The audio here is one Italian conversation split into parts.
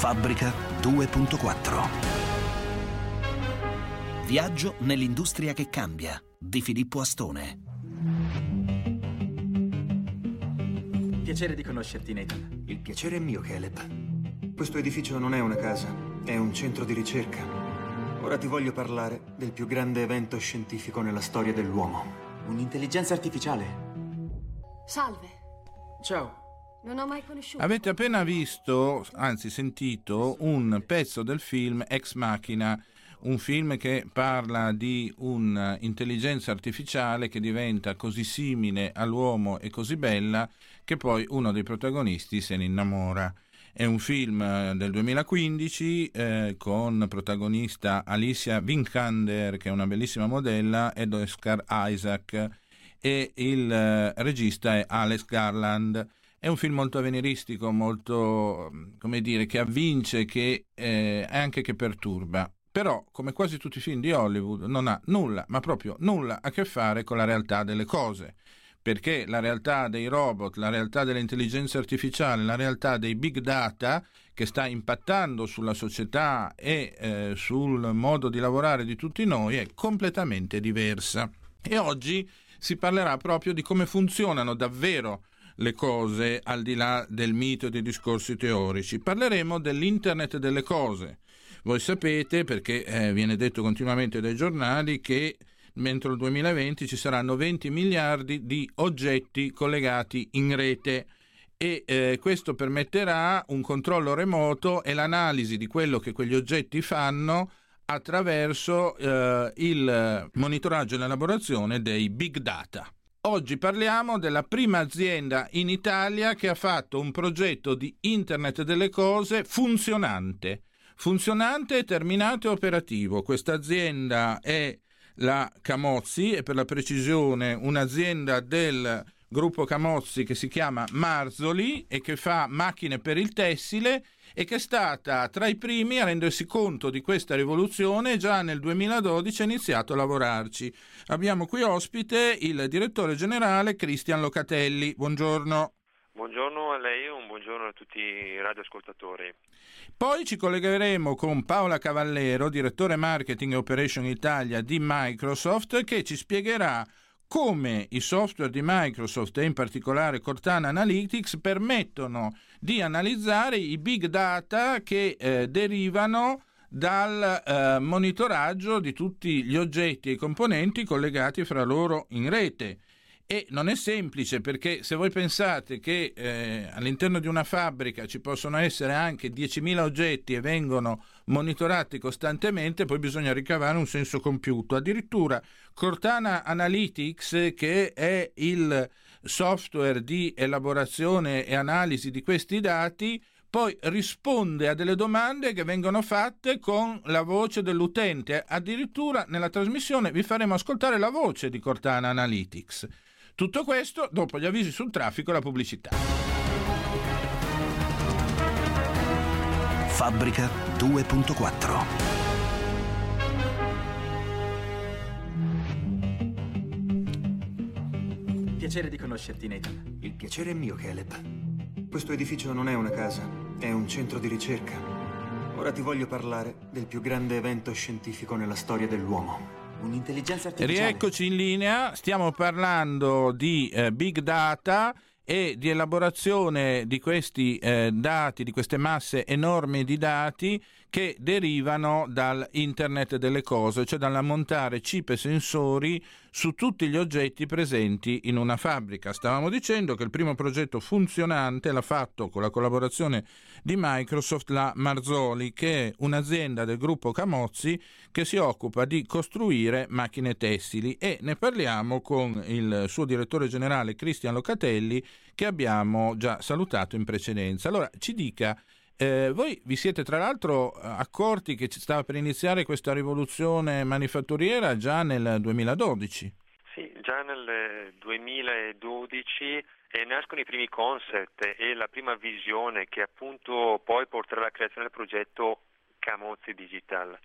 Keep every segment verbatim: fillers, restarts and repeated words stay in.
Fabbrica due punto quattro. Viaggio nell'industria che cambia di Filippo Astone. Piacere di conoscerti, Nathan. Il piacere è mio, Caleb. Questo edificio non è una casa, è un centro di ricerca. Ora ti voglio parlare del più grande evento scientifico nella storia dell'uomo. Un'intelligenza artificiale. Salve. Ciao. Non ho mai conosciuto. Avete appena visto, anzi sentito, un pezzo del film Ex Machina, un film che parla di un'intelligenza artificiale che diventa così simile all'uomo e così bella che poi uno dei protagonisti se ne innamora. È un film del duemilaquindici eh, con protagonista Alicia Vikander, che è una bellissima modella, ed Oscar Isaac, e il eh, regista è Alex Garland. È un film molto avveniristico, molto, come dire, che avvince, che eh, anche che perturba. Però, come quasi tutti i film di Hollywood, non ha nulla, ma proprio nulla a che fare con la realtà delle cose. Perché la realtà dei robot, la realtà dell'intelligenza artificiale, la realtà dei big data, che sta impattando sulla società e eh, sul modo di lavorare di tutti noi, è completamente diversa. E oggi si parlerà proprio di come funzionano davvero le cose al di là del mito e dei discorsi teorici. Parleremo dell'internet delle cose. Voi sapete, perché eh, viene detto continuamente dai giornali, che entro il duemilaventi ci saranno venti miliardi di oggetti collegati in rete e eh, questo permetterà un controllo remoto e l'analisi di quello che quegli oggetti fanno attraverso eh, il monitoraggio e l'elaborazione dei big data. Oggi parliamo della prima azienda in Italia che ha fatto un progetto di Internet delle cose funzionante, funzionante, terminato e operativo. Questa azienda è la Camozzi, e per la precisione un'azienda del gruppo Camozzi che si chiama Marzoli e che fa macchine per il tessile e che è stata tra i primi a rendersi conto di questa rivoluzione e già nel duemiladodici ha iniziato a lavorarci. Abbiamo qui ospite il direttore generale Cristian Locatelli. Buongiorno. Buongiorno a lei e un buongiorno a tutti i radioascoltatori. Poi ci collegheremo con Paola Cavallero, direttore Marketing e Operation Italia di Microsoft, che ci spiegherà come i software di Microsoft e in particolare Cortana Analytics permettono di analizzare i big data che eh, derivano dal eh, monitoraggio di tutti gli oggetti e i componenti collegati fra loro in rete. E non è semplice, perché se voi pensate che eh, all'interno di una fabbrica ci possono essere anche diecimila oggetti e vengono monitorati costantemente, poi bisogna ricavare un senso compiuto. Addirittura Cortana Analytics, che è il software di elaborazione e analisi di questi dati, poi risponde a delle domande che vengono fatte con la voce dell'utente. Addirittura nella trasmissione vi faremo ascoltare la voce di Cortana Analytics. Tutto questo dopo gli avvisi sul traffico e la pubblicità. Fabbrica due punto quattro. Piacere di conoscerti, Nathan. Il piacere è mio, Caleb. Questo edificio non è una casa, è un centro di ricerca. Ora ti voglio parlare del più grande evento scientifico nella storia dell'uomo. Un'intelligenza artificiale. Rieccoci in linea, stiamo parlando di eh, big data e di elaborazione di questi eh, dati, di queste masse enormi di dati che derivano dal Internet delle cose, cioè dall'ammontare chip e sensori su tutti gli oggetti presenti in una fabbrica. Stavamo dicendo che il primo progetto funzionante l'ha fatto con la collaborazione di Microsoft la Marzoli, che è un'azienda del gruppo Camozzi che si occupa di costruire macchine tessili, e ne parliamo con il suo direttore generale Cristian Locatelli, che abbiamo già salutato in precedenza. Allora ci dica, eh, voi vi siete tra l'altro accorti che ci stava per iniziare questa rivoluzione manifatturiera già nel duemiladodici? Sì, già nel duemiladodici eh, nascono i primi concept e la prima visione che appunto poi porterà alla creazione del progetto Camozzi Digital.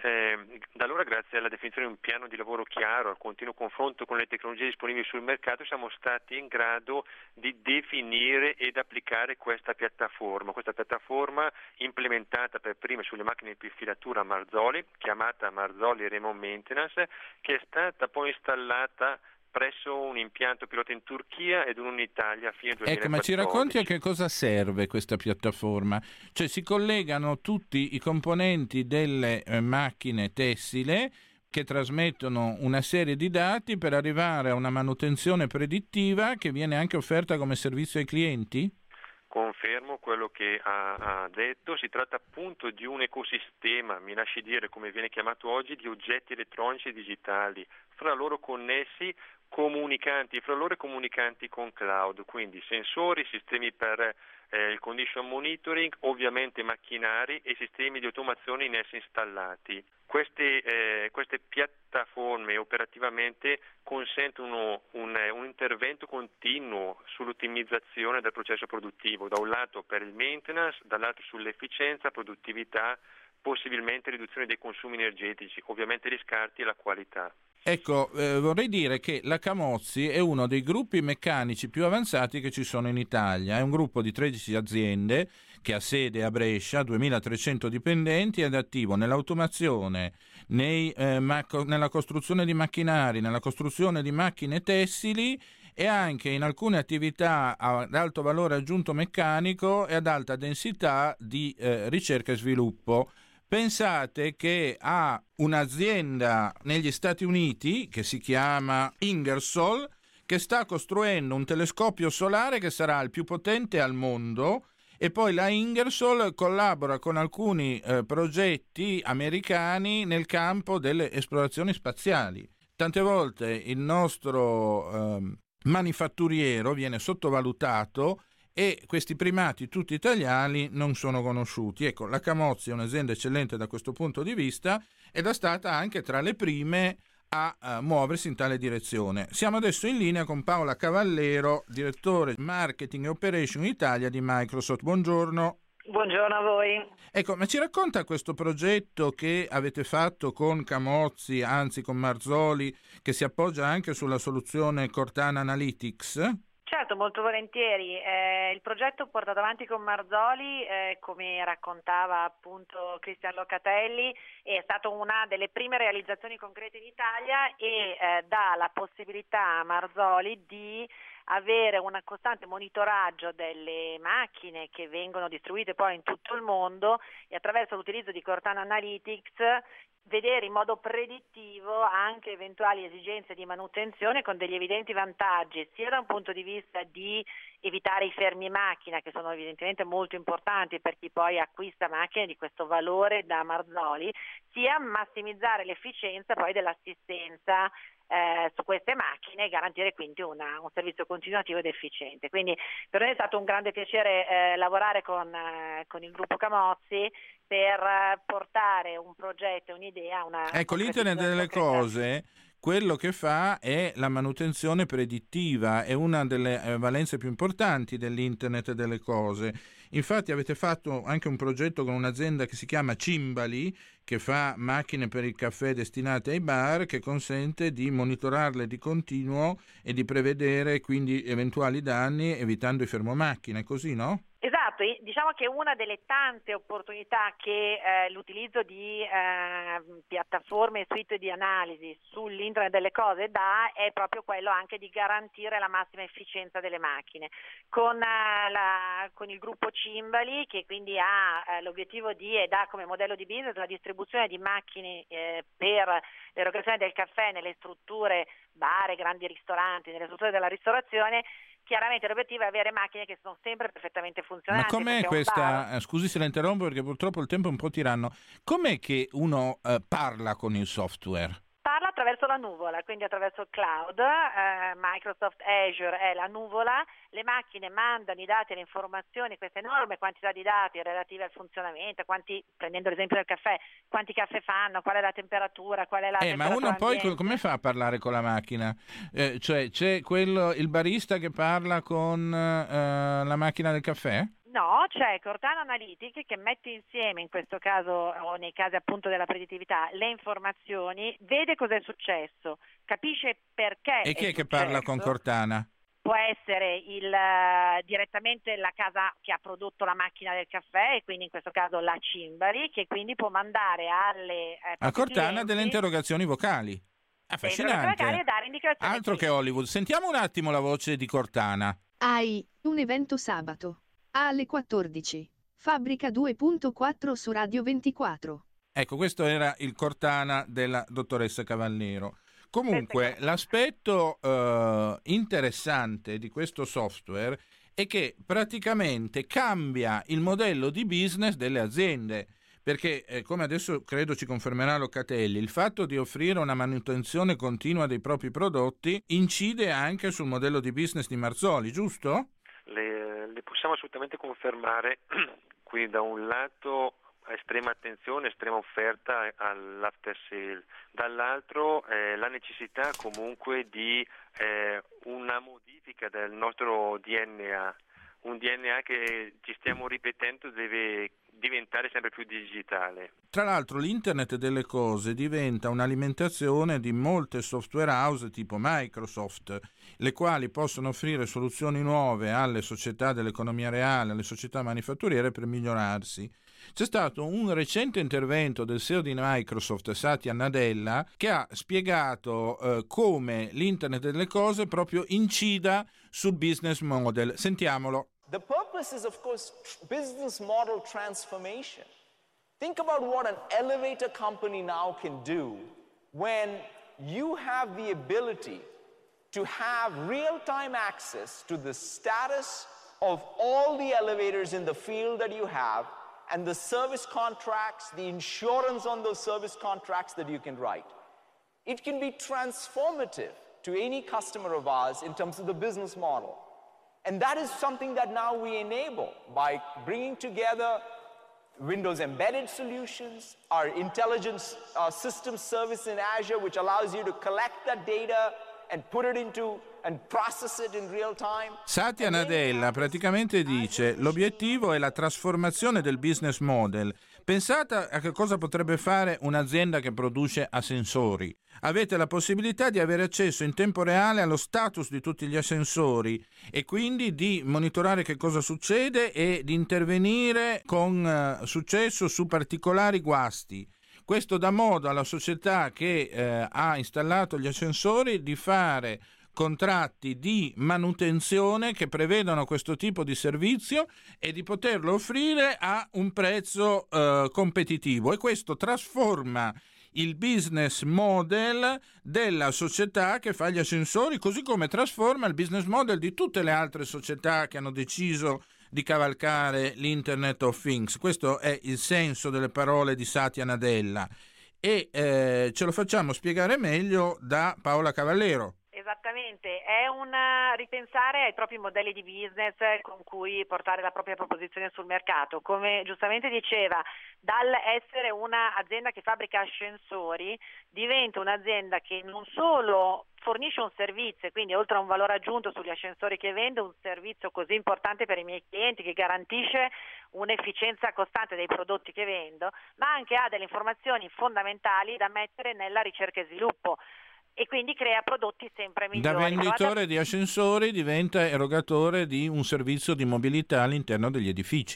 Eh, da allora, grazie alla definizione di un piano di lavoro chiaro, al continuo confronto con le tecnologie disponibili sul mercato, siamo stati in grado di definire ed applicare questa piattaforma, questa piattaforma implementata per prima sulle macchine di filatura Marzoli, chiamata Marzoli Remote Maintenance, che è stata poi installata presso un impianto pilota in Turchia ed uno in Italia a fine duemilaquattordici. Ecco, ma ci racconti a che cosa serve questa piattaforma? Cioè si collegano tutti i componenti delle eh, macchine tessile che trasmettono una serie di dati per arrivare a una manutenzione predittiva che viene anche offerta come servizio ai clienti? Confermo quello che ha, ha detto, si tratta appunto di un ecosistema, mi lasci dire come viene chiamato oggi, di oggetti elettronici e digitali, fra loro connessi, comunicanti, fra loro comunicanti con cloud, quindi sensori, sistemi per eh, il condition monitoring, ovviamente macchinari e sistemi di automazione in essi installati. Queste, eh, queste piattaforme operativamente consentono un, un intervento continuo sull'ottimizzazione del processo produttivo, da un lato per il maintenance, dall'altro sull'efficienza, produttività, possibilmente riduzione dei consumi energetici, ovviamente gli scarti e la qualità. Ecco, eh, vorrei dire che la Camozzi è uno dei gruppi meccanici più avanzati che ci sono in Italia. È un gruppo di tredici aziende che ha sede a Brescia, duemilatrecento dipendenti, ed è attivo nell'automazione, nei, eh, macro, nella costruzione di macchinari, nella costruzione di macchine tessili e anche in alcune attività ad alto valore aggiunto meccanico e ad alta densità di eh, ricerca e sviluppo. Pensate che ha un'azienda negli Stati Uniti che si chiama Ingersoll, che sta costruendo un telescopio solare che sarà il più potente al mondo, e poi la Ingersoll collabora con alcuni eh, progetti americani nel campo delle esplorazioni spaziali. Tante volte il nostro eh, manifatturiero viene sottovalutato e questi primati tutti italiani non sono conosciuti. Ecco, la Camozzi è un'azienda eccellente da questo punto di vista ed è stata anche tra le prime a, a muoversi in tale direzione. Siamo adesso in linea con Paola Cavallero, direttore Marketing e Operation Italia di Microsoft. Buongiorno. Buongiorno a voi. Ecco, ma ci racconta questo progetto che avete fatto con Camozzi, anzi con Marzoli, che si appoggia anche sulla soluzione Cortana Analytics? Certo, molto volentieri. Eh, il progetto portato avanti con Marzoli, eh, come raccontava appunto Cristian Locatelli, è stata una delle prime realizzazioni concrete in Italia e eh, dà la possibilità a Marzoli di avere un costante monitoraggio delle macchine che vengono distribuite poi in tutto il mondo e attraverso l'utilizzo di Cortana Analytics vedere in modo predittivo anche eventuali esigenze di manutenzione con degli evidenti vantaggi sia da un punto di vista di evitare i fermi macchina, che sono evidentemente molto importanti per chi poi acquista macchine di questo valore da Marzoli, sia massimizzare l'efficienza poi dell'assistenza Eh, su queste macchine e garantire quindi una, un servizio continuativo ed efficiente. Quindi per noi è stato un grande piacere eh, lavorare con, eh, con il gruppo Camozzi per eh, portare un progetto e un'idea. Una ecco, l'Internet delle cose, quello che fa è la manutenzione predittiva, è una delle eh, valenze più importanti dell'Internet delle cose. Infatti avete fatto anche un progetto con un'azienda che si chiama Cimbali, che fa macchine per il caffè destinate ai bar, che consente di monitorarle di continuo e di prevedere quindi eventuali danni evitando i fermomacchine, così, no? Esatto, diciamo che una delle tante opportunità che eh, l'utilizzo di eh, piattaforme e suite di analisi sull'Internet delle cose dà è proprio quello anche di garantire la massima efficienza delle macchine. Con, eh, la, con il gruppo Cimbali, che quindi ha eh, l'obiettivo di ed ha come modello di business la distribuzione di macchine eh, per l'erogazione del caffè nelle strutture bar, grandi ristoranti, nelle strutture della ristorazione. Chiaramente l'obiettivo è avere macchine che sono sempre perfettamente funzionanti. Ma com'è questa, bar... scusi se la interrompo perché purtroppo il tempo è un po' tiranno, com'è che uno eh, parla con il software? Parla attraverso la nuvola, quindi attraverso il cloud, eh, Microsoft Azure è la nuvola, le macchine mandano i dati e le informazioni, queste enorme quantità di dati relative al funzionamento, quanti, prendendo l'esempio del caffè, quanti caffè fanno, qual è la temperatura, qual è la eh, temperatura ma uno poi ambiente. Come fa a parlare con la macchina? Eh, cioè c'è quello, il barista che parla con eh, la macchina del caffè? No, c'è Cortana Analytics che mette insieme, in questo caso o nei casi appunto della predittività, le informazioni, vede cosa è successo, capisce perché. E chi è, è che parla con Cortana? Può essere il, uh, direttamente la casa che ha prodotto la macchina del caffè, e quindi in questo caso la Cimbari, che quindi può mandare alle eh, a Cortana clienti delle interrogazioni vocali. Affascinante. E dare indicazioni. Altro che Hollywood. Sentiamo un attimo la voce di Cortana. Hai un evento sabato alle quattordici. Fabbrica due punto quattro su Radio ventiquattro. Ecco, questo era il Cortana della dottoressa Cavallero. Comunque, l'aspetto eh, interessante di questo software è che praticamente cambia il modello di business delle aziende, perché eh, come adesso credo ci confermerà Locatelli, il fatto di offrire una manutenzione continua dei propri prodotti incide anche sul modello di business di Marzoli, giusto? Le, le possiamo assolutamente confermare. Quindi da un lato estrema attenzione, estrema offerta all'after sale, dall'altro eh, la necessità comunque di eh, una modifica del nostro D N A, un D N A che ci stiamo ripetendo deve diventare sempre più digitale. Tra l'altro l'internet delle cose diventa un'alimentazione di molte software house tipo Microsoft, le quali possono offrire soluzioni nuove alle società dell'economia reale, alle società manifatturiere per migliorarsi. C'è stato un recente intervento del C E O di Microsoft, Satya Nadella, che ha spiegato eh, come l'internet delle cose proprio incida sul business model. Sentiamolo. The purpose is, of course, business model transformation. Think about what an elevator company now can do when you have the ability to have real-time access to the status of all the elevators in the field that you have and the service contracts, the insurance on those service contracts that you can write. It can be transformative to any customer of ours in terms of the business model. And that is something that now we enable by bringing together Windows embedded solutions, our intelligence uh, system service in Azure, which allows you to collect that data and put it into and process it in real time. Satya Nadella praticamente dice: l'obiettivo è la trasformazione del business model. Pensate a che cosa potrebbe fare un'azienda che produce ascensori. Avete la possibilità di avere accesso in tempo reale allo status di tutti gli ascensori e quindi di monitorare che cosa succede e di intervenire con uh, successo su particolari guasti. Questo dà modo alla società che eh, ha installato gli ascensori di fare contratti di manutenzione che prevedono questo tipo di servizio e di poterlo offrire a un prezzo eh, competitivo, e questo trasforma il business model della società che fa gli ascensori, così come trasforma il business model di tutte le altre società che hanno deciso di cavalcare l'Internet of Things. Questo è il senso delle parole di Satya Nadella e eh, ce lo facciamo spiegare meglio da Paola Cavallero. Esattamente, è un ripensare ai propri modelli di business con cui portare la propria proposizione sul mercato. Come giustamente diceva, dal essere un'azienda che fabbrica ascensori diventa un'azienda che non solo fornisce un servizio, quindi oltre a un valore aggiunto sugli ascensori che vende, un servizio così importante per i miei clienti che garantisce un'efficienza costante dei prodotti che vendo, ma anche ha delle informazioni fondamentali da mettere nella ricerca e sviluppo. E quindi crea prodotti sempre migliori. Da venditore di ascensori diventa erogatore di un servizio di mobilità all'interno degli edifici.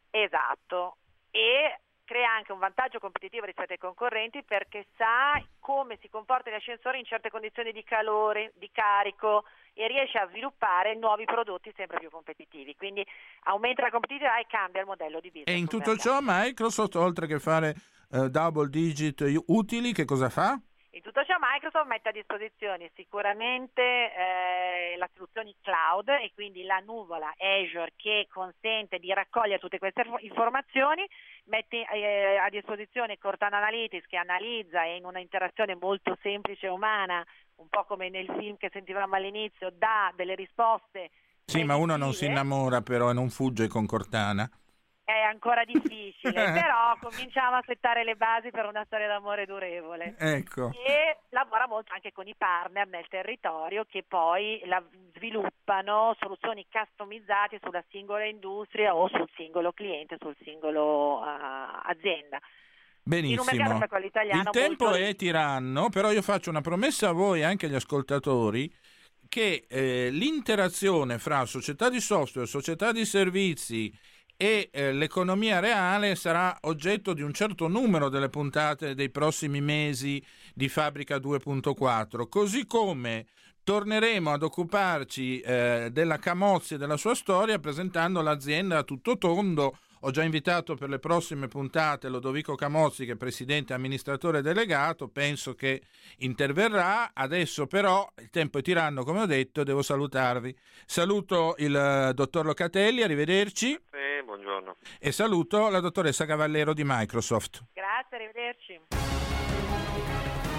Esatto, e crea anche un vantaggio competitivo rispetto ai concorrenti perché sa come si comportano gli ascensori in certe condizioni di calore, di carico, e riesce a sviluppare nuovi prodotti sempre più competitivi. Quindi aumenta la competitività e cambia il modello di business. E in tutto ciò Microsoft, oltre che fare uh, double digit utili, che cosa fa? In tutto ciò Microsoft mette a disposizione sicuramente eh, la soluzione cloud e quindi la nuvola Azure che consente di raccogliere tutte queste informazioni, mette eh, a disposizione Cortana Analytics che analizza e in una interazione molto semplice e umana, un po' come nel film che sentivamo all'inizio, dà delle risposte. Sì, ma uno non si innamora però e non fugge con Cortana. è ancora difficile, però cominciamo a settare le basi per una storia d'amore durevole. Ecco. E lavora molto anche con i partner nel territorio che poi la sviluppano soluzioni customizzate sulla singola industria o sul singolo cliente, sul singolo uh, azienda. Benissimo. In un mercato come quello italiano il tempo molto... è tiranno, però io faccio una promessa a voi e anche agli ascoltatori che eh, l'interazione fra società di software, società di servizi e eh, l'economia reale sarà oggetto di un certo numero delle puntate dei prossimi mesi di Fabbrica due punto quattro, così come torneremo ad occuparci eh, della Camozzi e della sua storia presentando l'azienda a tutto tondo. Ho già invitato per le prossime puntate Lodovico Camozzi, che è presidente e amministratore delegato, penso che interverrà. Adesso però il tempo è tiranno, come ho detto, devo salutarvi. Saluto il uh, dottor Locatelli, arrivederci. Eh, buongiorno. E saluto la dottoressa Cavallero di Microsoft. Grazie, arrivederci.